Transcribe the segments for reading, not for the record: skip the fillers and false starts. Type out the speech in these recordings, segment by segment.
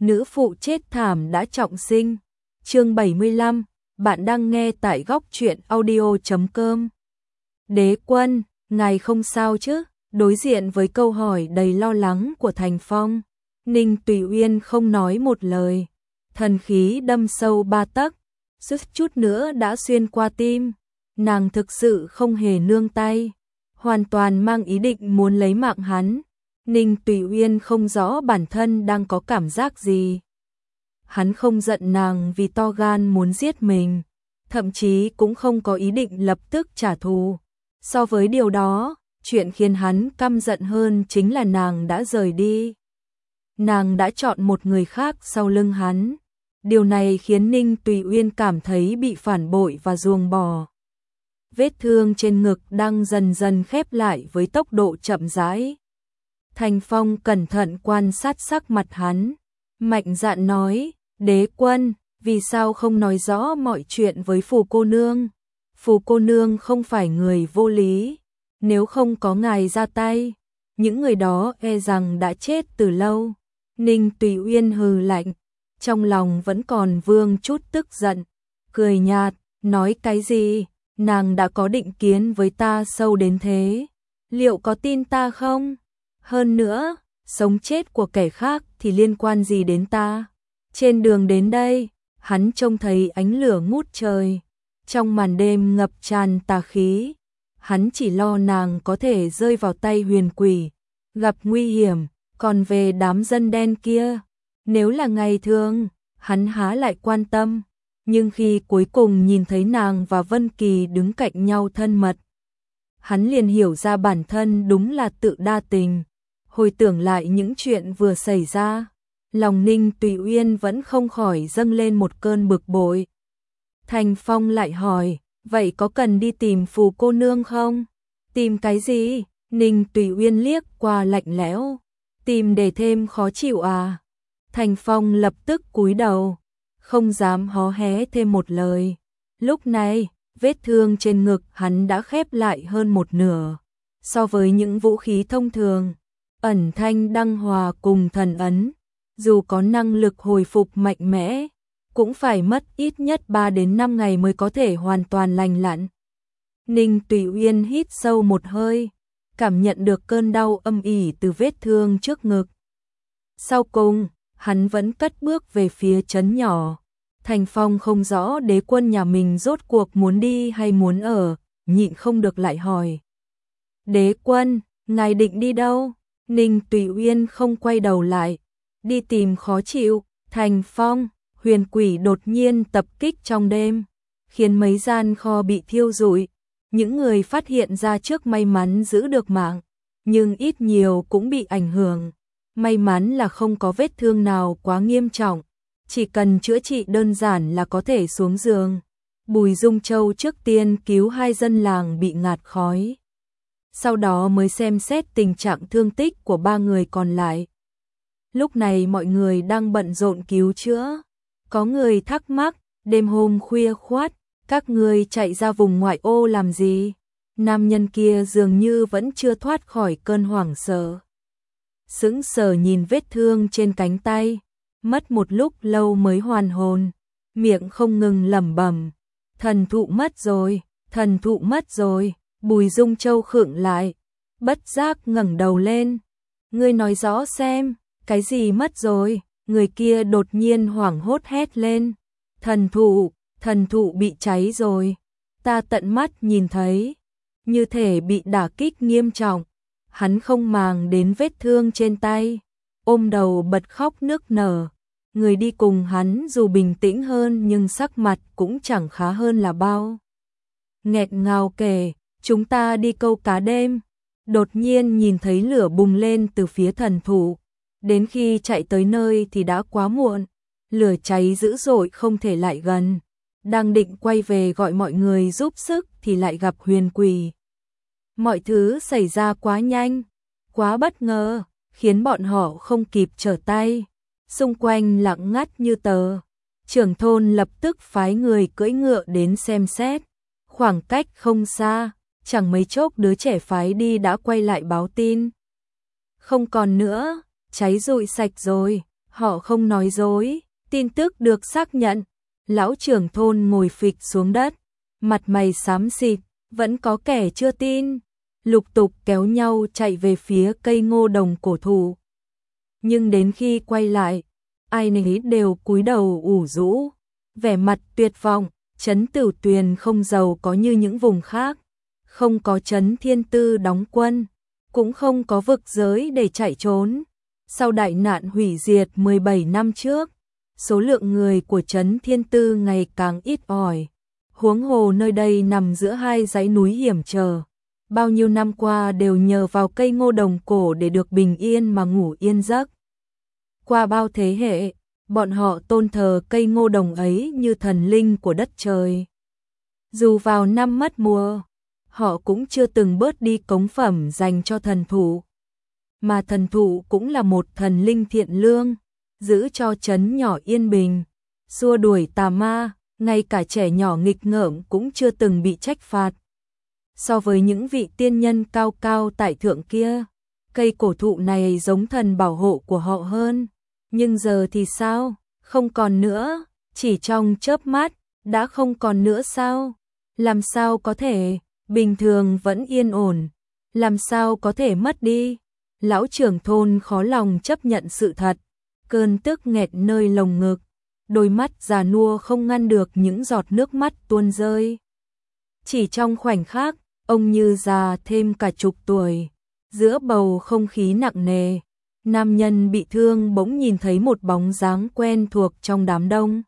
nữ phụ chết thảm đã trọng sinh. Chương 75, bạn đang nghe tại góc truyện audio.com. Đế quân, ngài không sao chứ? Đối diện với câu hỏi đầy lo lắng của Thành Phong, Ninh Tùy Uyên không nói một lời, thần khí đâm sâu 3 tấc, suýt chút nữa đã xuyên qua tim. Nàng thực sự không hề nương tay, hoàn toàn mang ý định muốn lấy mạng hắn. Ninh Tùy Uyên không rõ bản thân đang có cảm giác gì. Hắn không giận nàng vì to gan muốn giết mình, thậm chí cũng không có ý định lập tức trả thù. So với điều đó, chuyện khiến hắn căm giận hơn chính là nàng đã rời đi. Nàng đã chọn một người khác sau lưng hắn. Điều này khiến Ninh Tùy Uyên cảm thấy bị phản bội và ruồng bỏ. Vết thương trên ngực đang dần dần khép lại với tốc độ chậm rãi. Thành Phong cẩn thận quan sát sắc mặt hắn, mạnh dạn nói, đế quân, vì sao không nói rõ mọi chuyện với Phù cô nương? Phù cô nương không phải người vô lý, nếu không có ngài ra tay, những người đó e rằng đã chết từ lâu. Ninh Tùy Uyên hừ lạnh, trong lòng vẫn còn vương chút tức giận, cười nhạt, nói cái gì, nàng đã có định kiến với ta sâu đến thế, liệu có tin ta không? Hơn nữa, sống chết của kẻ khác thì liên quan gì đến ta? Trên đường đến đây, hắn trông thấy ánh lửa ngút trời, trong màn đêm ngập tràn tà khí, hắn chỉ lo nàng có thể rơi vào tay huyền quỷ, gặp nguy hiểm, còn về đám dân đen kia, nếu là ngày thường, hắn há lại quan tâm, nhưng khi cuối cùng nhìn thấy nàng và Vân Kỳ đứng cạnh nhau thân mật, hắn liền hiểu ra bản thân đúng là tự đa tình. Hồi tưởng lại những chuyện vừa xảy ra, lòng Ninh Tùy Uyên vẫn không khỏi dâng lên một cơn bực bội. Thành Phong lại hỏi, vậy có cần đi tìm Phù cô nương không? Tìm cái gì? Ninh Tùy Uyên liếc qua lạnh lẽo, tìm để thêm khó chịu à? Thành Phong lập tức cúi đầu, không dám hó hé thêm một lời. Lúc này, vết thương trên ngực hắn đã khép lại hơn một nửa, so với những vũ khí thông thường. Ẩn thanh đăng hòa cùng thần ấn, dù có năng lực hồi phục mạnh mẽ, cũng phải mất ít nhất 3 đến 5 ngày mới có thể hoàn toàn lành lặn. Ninh Tùy Uyên hít sâu một hơi, cảm nhận được cơn đau âm ỉ từ vết thương trước ngực. Sau cùng, hắn vẫn cất bước về phía trấn nhỏ. Thành Phong không rõ đế quân nhà mình rốt cuộc muốn đi hay muốn ở, nhịn không được lại hỏi. Đế quân, ngài định đi đâu? Ninh Tùy Uyên không quay đầu lại, đi tìm khó chịu. Thành Phong, huyền quỷ đột nhiên tập kích trong đêm, khiến mấy gian kho bị thiêu rụi. Những người phát hiện ra trước may mắn giữ được mạng, nhưng ít nhiều cũng bị ảnh hưởng. May mắn là không có vết thương nào quá nghiêm trọng, chỉ cần chữa trị đơn giản là có thể xuống giường. Bùi Dung Châu trước tiên cứu 2 dân làng bị ngạt khói, sau đó mới xem xét tình trạng thương tích của 3 người còn lại. Lúc này mọi người đang bận rộn cứu chữa. Có người thắc mắc, đêm hôm khuya khoắt, các người chạy ra vùng ngoại ô làm gì? Nam nhân kia dường như vẫn chưa thoát khỏi cơn hoảng sợ. Sững sờ nhìn vết thương trên cánh tay, mất một lúc lâu mới hoàn hồn, miệng không ngừng lẩm bẩm, thần thụ mất rồi, thần thụ mất rồi. Bùi Dung Châu khựng lại, bất giác ngẩng đầu lên. Ngươi nói rõ xem, cái gì mất rồi? Người kia đột nhiên hoảng hốt hét lên. Thần thụ bị cháy rồi. Ta tận mắt nhìn thấy, như thể bị đả kích nghiêm trọng. Hắn không màng đến vết thương trên tay, ôm đầu bật khóc nức nở. Người đi cùng hắn dù bình tĩnh hơn nhưng sắc mặt cũng chẳng khá hơn là bao. Nghẹn ngào kể, chúng ta đi câu cá đêm, đột nhiên nhìn thấy lửa bùng lên từ phía thần thụ. Đến khi chạy tới nơi thì đã quá muộn, lửa cháy dữ dội không thể lại gần. Đang định quay về gọi mọi người giúp sức thì lại gặp huyền quỷ. Mọi thứ xảy ra quá nhanh, quá bất ngờ, khiến bọn họ không kịp trở tay. Xung quanh lặng ngắt như tờ. Trưởng thôn lập tức phái người cưỡi ngựa đến xem xét. Khoảng cách không xa, chẳng mấy chốc đứa trẻ phái đi đã quay lại báo tin. Không còn nữa, cháy rụi sạch rồi, Họ không nói dối, tin tức được xác nhận. Lão trưởng thôn ngồi phịch xuống đất, mặt mày xám xịt, vẫn có kẻ chưa tin, lục tục kéo nhau chạy về phía cây ngô đồng cổ thụ. Nhưng đến khi quay lại, ai nấy đều cúi đầu ủ rũ, vẻ mặt tuyệt vọng. Trấn Tử Tuyền không giàu có như những vùng khác, không có trấn Thiên Tư đóng quân, cũng không có vực giới để chạy trốn. Sau đại nạn hủy diệt 17 năm trước, số lượng người của trấn Thiên Tư ngày càng ít ỏi. Huống hồ nơi đây nằm giữa hai dãy núi hiểm trở, bao nhiêu năm qua đều nhờ vào cây ngô đồng cổ để được bình yên mà ngủ yên giấc. Qua bao thế hệ, bọn họ tôn thờ cây ngô đồng ấy như thần linh của đất trời. Dù vào năm mất mùa, họ cũng chưa từng bớt đi cống phẩm dành cho thần thụ. Mà thần thụ cũng là một thần linh thiện lương, giữ cho trấn nhỏ yên bình, xua đuổi tà ma, ngay cả trẻ nhỏ nghịch ngợm cũng chưa từng bị trách phạt. So với những vị tiên nhân cao cao tại thượng kia, cây cổ thụ này giống thần bảo hộ của họ hơn. Nhưng giờ thì sao? Không còn nữa, chỉ trong chớp mắt, đã không còn nữa sao? Làm sao có thể, bình thường vẫn yên ổn, làm sao có thể mất đi? Lão trưởng thôn khó lòng chấp nhận sự thật, cơn tức nghẹt nơi lồng ngực, đôi mắt già nua không ngăn được những giọt nước mắt tuôn rơi. Chỉ trong khoảnh khắc, ông như già thêm cả chục tuổi, giữa bầu không khí nặng nề. Nam nhân bị thương bỗng nhìn thấy một bóng dáng quen thuộc trong đám đông.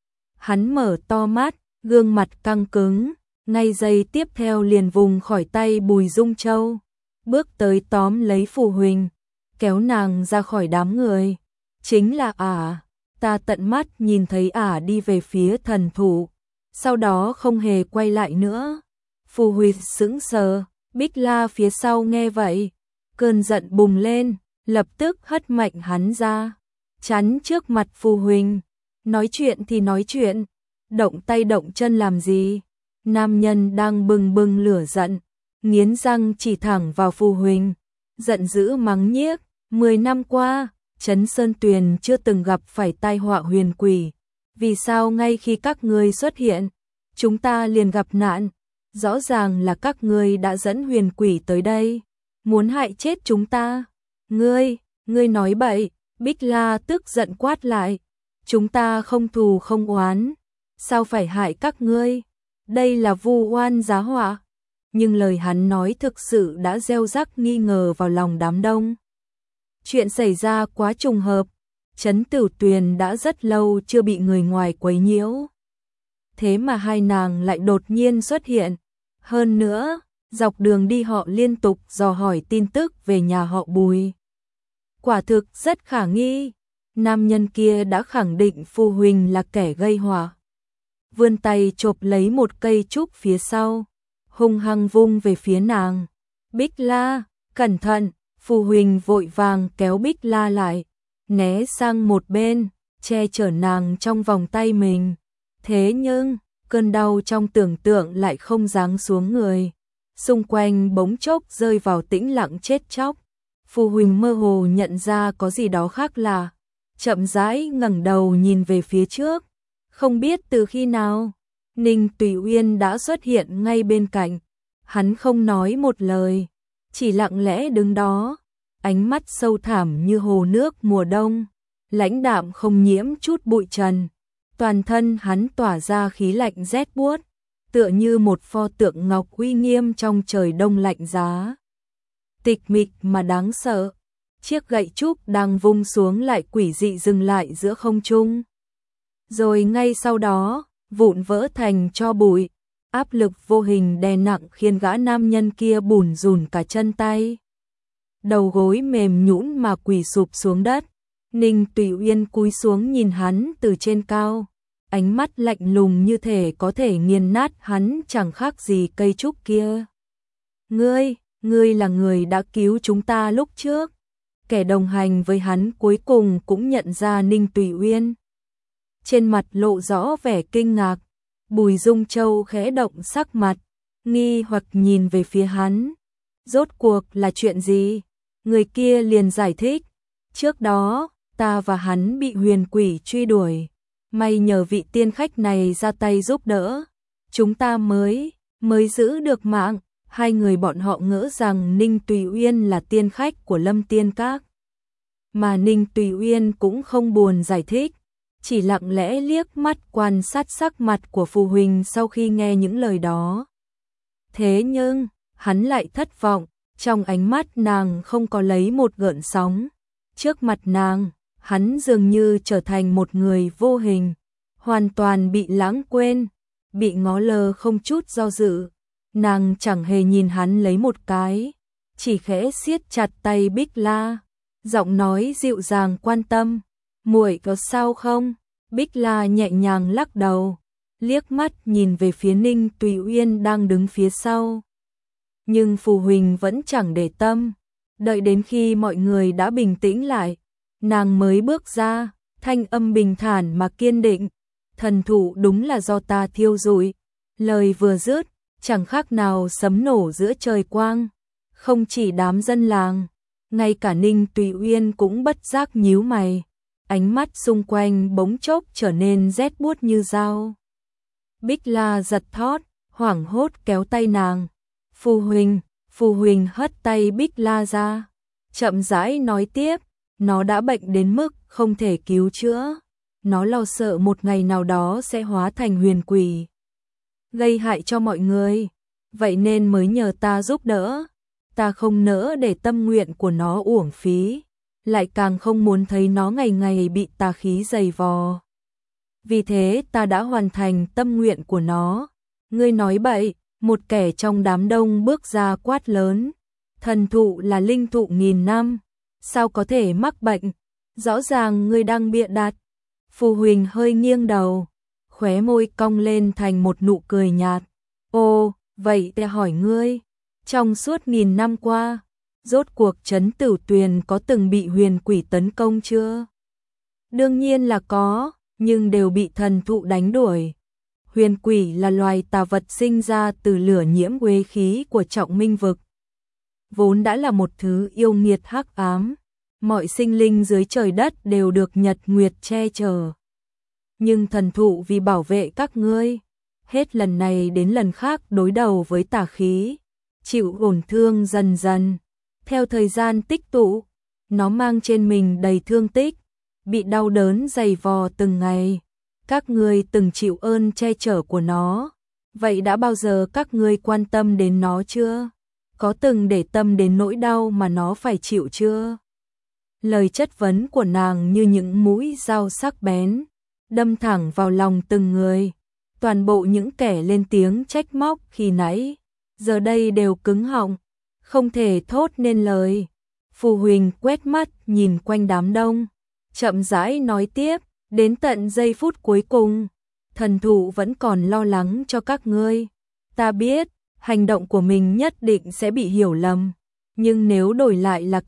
Hắn mở to mắt, gương mặt căng cứng, ngay giây tiếp theo liền vùng khỏi tay Bùi Dung Châu, bước tới tóm lấy Phù Huỳnh, kéo nàng ra khỏi đám người. Chính là ả, ta tận mắt nhìn thấy ả đi về phía thần thụ, sau đó không hề quay lại nữa. Phù Huỳnh sững sờ, Bích La phía sau nghe vậy, cơn giận bùng lên, lập tức hất mạnh hắn ra, chắn trước mặt Phù Huỳnh. Nói chuyện thì nói chuyện, động tay động chân làm gì? Nam nhân đang bừng bừng lửa giận, nghiến răng chỉ thẳng vào Phù Huỳnh, giận dữ mắng nhiếc. 10 năm qua, Trấn Sơn Tuyền chưa từng gặp phải tai họa huyền quỷ, vì sao ngay khi các ngươi xuất hiện, chúng ta liền gặp nạn? Rõ ràng là các ngươi đã dẫn huyền quỷ tới đây, muốn hại chết chúng ta. Ngươi nói bậy. Bích La tức giận quát lại, chúng ta không thù không oán, sao phải hại các ngươi? Đây là vu oan giá họa. Nhưng lời hắn nói thực sự đã gieo rắc nghi ngờ vào lòng đám đông. Chuyện xảy ra quá trùng hợp, Trấn Tử Tuyền đã rất lâu chưa bị người ngoài quấy nhiễu. Thế mà hai nàng lại đột nhiên xuất hiện. Hơn nữa, dọc đường đi họ liên tục dò hỏi tin tức về nhà họ Bùi. Quả thực rất khả nghi, nam nhân kia đã khẳng định Phù Huỳnh là kẻ gây họa. Vươn tay chộp lấy một cây trúc phía sau, hung hăng vung về phía nàng. Bích La, cẩn thận! Phù Huỳnh vội vàng kéo Bích La lại, né sang một bên, che chở nàng trong vòng tay mình. Thế nhưng, cơn đau trong tưởng tượng lại không giáng xuống người. Xung quanh bỗng chốc rơi vào tĩnh lặng chết chóc. Phù Huỳnh mơ hồ nhận ra có gì đó khác lạ, chậm rãi ngẩng đầu nhìn về phía trước. Không biết từ khi nào, Ninh Tùy Uyên đã xuất hiện ngay bên cạnh. Hắn không nói một lời, chỉ lặng lẽ đứng đó, ánh mắt sâu thẳm như hồ nước mùa đông, lãnh đạm không nhiễm chút bụi trần. Toàn thân hắn tỏa ra khí lạnh rét buốt, tựa như một pho tượng ngọc uy nghiêm trong trời đông lạnh giá. Tịch mịch mà đáng sợ, chiếc gậy trúc đang vung xuống lại quỷ dị dừng lại giữa không trung. Rồi ngay sau đó, vụn vỡ thành tro bụi, áp lực vô hình đè nặng khiến gã nam nhân kia bủn rủn cả chân tay. Đầu gối mềm nhũn mà quỳ sụp xuống đất. Ninh Tùy Uyên cúi xuống nhìn hắn từ trên cao, ánh mắt lạnh lùng như thể có thể nghiền nát hắn chẳng khác gì cây trúc kia. Ngươi là người đã cứu chúng ta lúc trước. Kẻ đồng hành với hắn cuối cùng cũng nhận ra Ninh Tùy Uyên. Trên mặt lộ rõ vẻ kinh ngạc, Bùi Dung Châu khẽ động sắc mặt, nghi hoặc nhìn về phía hắn. Rốt cuộc là chuyện gì? Người kia liền giải thích. Trước đó, ta và hắn bị huyền quỷ truy đuổi. May nhờ vị tiên khách này ra tay giúp đỡ, chúng ta mới giữ được mạng. Hai người bọn họ ngỡ rằng Ninh Tùy Uyên là tiên khách của Lâm Tiên Các. Mà Ninh Tùy Uyên cũng không buồn giải thích, chỉ lặng lẽ liếc mắt quan sát sắc mặt của Phù Huỳnh sau khi nghe những lời đó. Thế nhưng, hắn lại thất vọng, trong ánh mắt nàng không có lấy một gợn sóng. Trước mặt nàng, hắn dường như trở thành một người vô hình, hoàn toàn bị lãng quên, bị ngó lơ không chút do dự. Nàng chẳng hề nhìn hắn lấy một cái, chỉ khẽ siết chặt tay Bích La, giọng nói dịu dàng quan tâm, muội có sao không? Bích La nhẹ nhàng lắc đầu, liếc mắt nhìn về phía Ninh Tùy Uyên đang đứng phía sau. Nhưng Phù Huỳnh vẫn chẳng để tâm, đợi đến khi mọi người đã bình tĩnh lại, nàng mới bước ra, thanh âm bình thản mà kiên định, thần thụ đúng là do ta thiêu rụi. Lời vừa dứt, chẳng khác nào sấm nổ giữa trời quang, không chỉ đám dân làng, ngay cả Ninh Tùy Uyên cũng bất giác nhíu mày, ánh mắt xung quanh bỗng chốc trở nên rét buốt như dao. Bích La giật thót, hoảng hốt kéo tay nàng. Phù Huỳnh hất tay Bích La ra, chậm rãi nói tiếp, nó đã bệnh đến mức không thể cứu chữa, nó lo sợ một ngày nào đó sẽ hóa thành huyền quỷ, gây hại cho mọi người, vậy nên mới nhờ ta giúp đỡ. Ta không nỡ để tâm nguyện của nó uổng phí, lại càng không muốn thấy nó ngày ngày bị tà khí giày vò. Vì thế ta đã hoàn thành tâm nguyện của nó. Ngươi nói bậy, một kẻ trong đám đông bước ra quát lớn. Thần thụ là linh thụ nghìn năm, sao có thể mắc bệnh? Rõ ràng ngươi đang bịa đặt. Phù Huỳnh hơi nghiêng đầu, khóe môi cong lên thành một nụ cười nhạt. Ô, vậy ta hỏi ngươi, trong suốt nghìn năm qua, rốt cuộc Trấn Tửu Tuyền có từng bị huyền quỷ tấn công chưa? Đương nhiên là có, nhưng đều bị thần thụ đánh đuổi. Huyền quỷ là loài tà vật sinh ra từ lửa nhiễm uế khí của Trọng Minh vực, vốn đã là một thứ yêu nghiệt hắc ám, mọi sinh linh dưới trời đất đều được nhật nguyệt che chở. Nhưng thần thụ vì bảo vệ các ngươi, hết lần này đến lần khác đối đầu với tà khí, chịu tổn thương dần dần. Theo thời gian tích tụ, nó mang trên mình đầy thương tích, bị đau đớn dày vò từng ngày. Các ngươi từng chịu ơn che chở của nó, vậy đã bao giờ các ngươi quan tâm đến nó chưa? Có từng để tâm đến nỗi đau mà nó phải chịu chưa? Lời chất vấn của nàng như những mũi dao sắc bén, đâm thẳng vào lòng từng người. Toàn bộ những kẻ lên tiếng trách móc khi nãy, giờ đây đều cứng họng, không thể thốt nên lời. Phù Huỳnh quét mắt nhìn quanh đám đông, chậm rãi nói tiếp, đến tận giây phút cuối cùng, thần thụ vẫn còn lo lắng cho các ngươi. Ta biết, hành động của mình nhất định sẽ bị hiểu lầm, nhưng nếu đổi lại là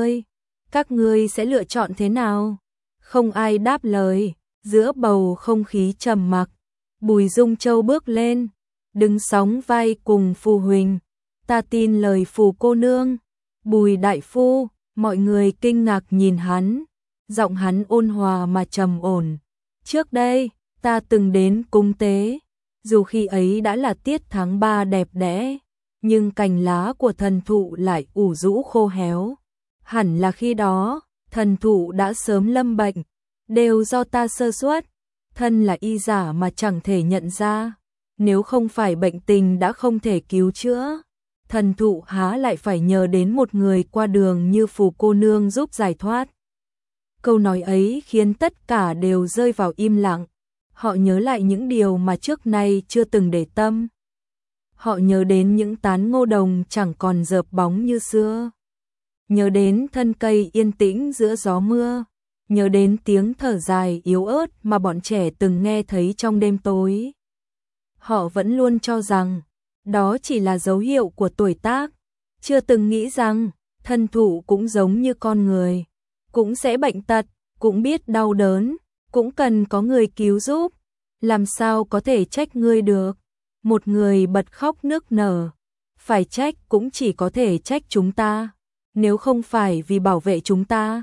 các ngươi sẽ lựa chọn thế nào? Không ai đáp lời, giữa bầu không khí trầm mặc, Bùi Dung Châu bước lên, đứng sóng vai cùng Phù Huỳnh. Ta tin lời Phù cô nương. Bùi đại phu, mọi người kinh ngạc nhìn hắn, giọng hắn ôn hòa mà trầm ổn. Trước đây, ta từng đến cúng tế, dù khi ấy đã là tiết tháng 3 đẹp đẽ, nhưng cành lá của thần thụ lại ủ rũ khô héo. Hẳn là khi đó, thần thụ đã sớm lâm bệnh, đều do ta sơ suất, thân là y giả mà chẳng thể nhận ra. Nếu không phải bệnh tình đã không thể cứu chữa, thần thụ há lại phải nhờ đến một người qua đường như Phù cô nương giúp giải thoát. Câu nói ấy khiến tất cả đều rơi vào im lặng. Họ nhớ lại những điều mà trước nay chưa từng để tâm. Họ nhớ đến những tán ngô đồng chẳng còn rợp bóng như xưa. Nhớ đến thân cây yên tĩnh giữa gió mưa. Nhớ đến tiếng thở dài yếu ớt mà bọn trẻ từng nghe thấy trong đêm tối. Họ vẫn luôn cho rằng đó chỉ là dấu hiệu của tuổi tác, chưa từng nghĩ rằng thần thụ cũng giống như con người, cũng sẽ bệnh tật, cũng biết đau đớn, cũng cần có người cứu giúp. Làm sao có thể trách ngươi được? Một người bật khóc nức nở, phải trách cũng chỉ có thể trách chúng ta. Nếu không phải vì bảo vệ chúng ta,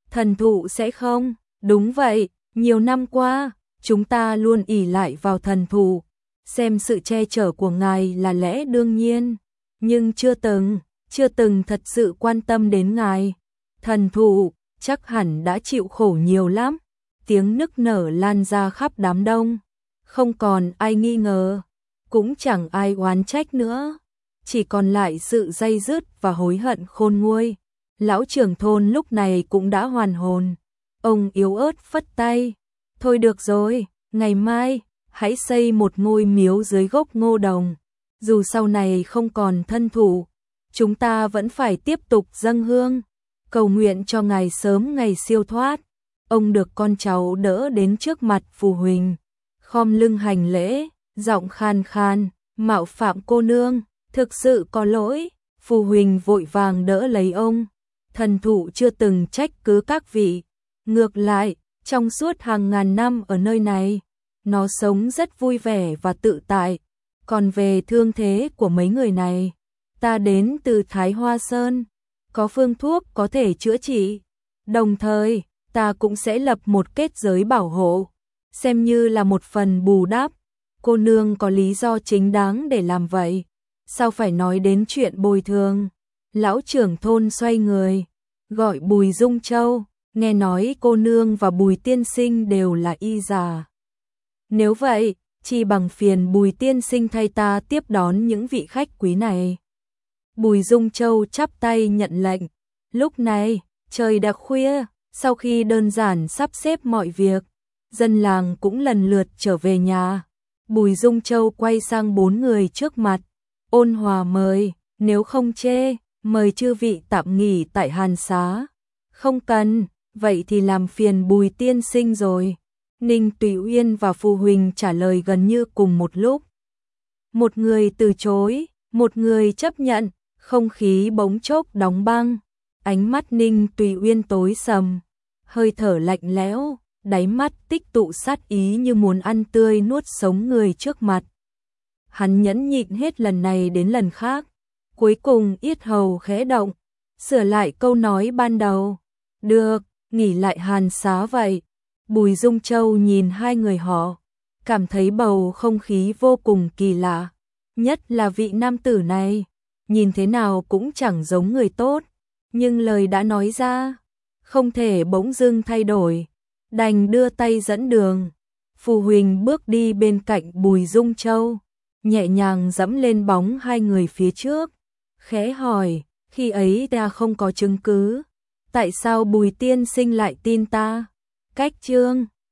Thần thụ sẽ không? Đúng vậy, nhiều năm qua, chúng ta luôn ỷ lại vào thần thụ, xem sự che chở của ngài là lẽ đương nhiên, nhưng chưa từng thật sự quan tâm đến ngài. Thần thụ, chắc hẳn đã chịu khổ nhiều lắm. Tiếng nức nở lan ra khắp đám đông. Không còn ai nghi ngờ, cũng chẳng ai oán trách nữa. Chỉ còn lại sự day dứt và hối hận khôn nguôi. Lão trưởng thôn lúc này cũng đã hoàn hồn. Ông yếu ớt phất tay. Thôi được rồi, ngày mai, hãy xây một ngôi miếu dưới gốc ngô đồng. Dù sau này không còn thân thủ, chúng ta vẫn phải tiếp tục dâng hương, cầu nguyện cho ngài sớm ngày siêu thoát. Ông được con cháu đỡ đến trước mặt Phù Huỳnh, khom lưng hành lễ, giọng khan khan, mạo phạm cô nương, thực sự có lỗi. Phù Huỳnh vội vàng đỡ lấy ông. Thần thụ chưa từng trách cứ các vị, ngược lại, trong suốt hàng ngàn năm ở nơi này, nó sống rất vui vẻ và tự tại. Còn về thương thế của mấy người này, ta đến từ Thái Hoa Sơn, có phương thuốc có thể chữa trị. Đồng thời, ta cũng sẽ lập một kết giới bảo hộ, xem như là một phần bù đắp. Cô nương có lý do chính đáng để làm vậy, sao phải nói đến chuyện bồi thường? Lão trưởng thôn xoay người, gọi Bùi Dung Châu, nghe nói cô nương và Bùi tiên sinh đều là y giả. Nếu vậy, chi bằng phiền Bùi tiên sinh thay ta tiếp đón những vị khách quý này. Bùi Dung Châu chắp tay nhận lệnh. Lúc này, trời đã khuya, sau khi đơn giản sắp xếp mọi việc, dân làng cũng lần lượt trở về nhà. Bùi Dung Châu quay sang 4 người trước mặt, ôn hòa mời, nếu không chê, mời chư vị tạm nghỉ tại Hàn Xá. Không cần, vậy thì làm phiền Bùi tiên sinh rồi. Ninh Tùy Uyên và Phù Huỳnh trả lời gần như cùng một lúc. Một người từ chối, một người chấp nhận, không khí bỗng chốc đóng băng. Ánh mắt Ninh Tùy Uyên tối sầm, hơi thở lạnh lẽo, đáy mắt tích tụ sát ý như muốn ăn tươi nuốt sống người trước mặt. Hắn nhẫn nhịn hết lần này đến lần khác, cuối cùng yết hầu khẽ động, sửa lại câu nói ban đầu. Được, nghỉ lại Hàn Xá vậy. Bùi Dung Châu nhìn hai người họ, cảm thấy bầu không khí vô cùng kỳ lạ, nhất là vị nam tử này, nhìn thế nào cũng chẳng giống người tốt, nhưng lời đã nói ra, không thể bỗng dưng thay đổi, đành đưa tay dẫn đường. Phù Huỳnh bước đi bên cạnh Bùi Dung Châu, nhẹ nhàng dẫm lên bóng hai người phía trước, khẽ hỏi, khi ấy ta không có chứng cứ, tại sao Bùi tiên sinh lại tin ta? Cách chương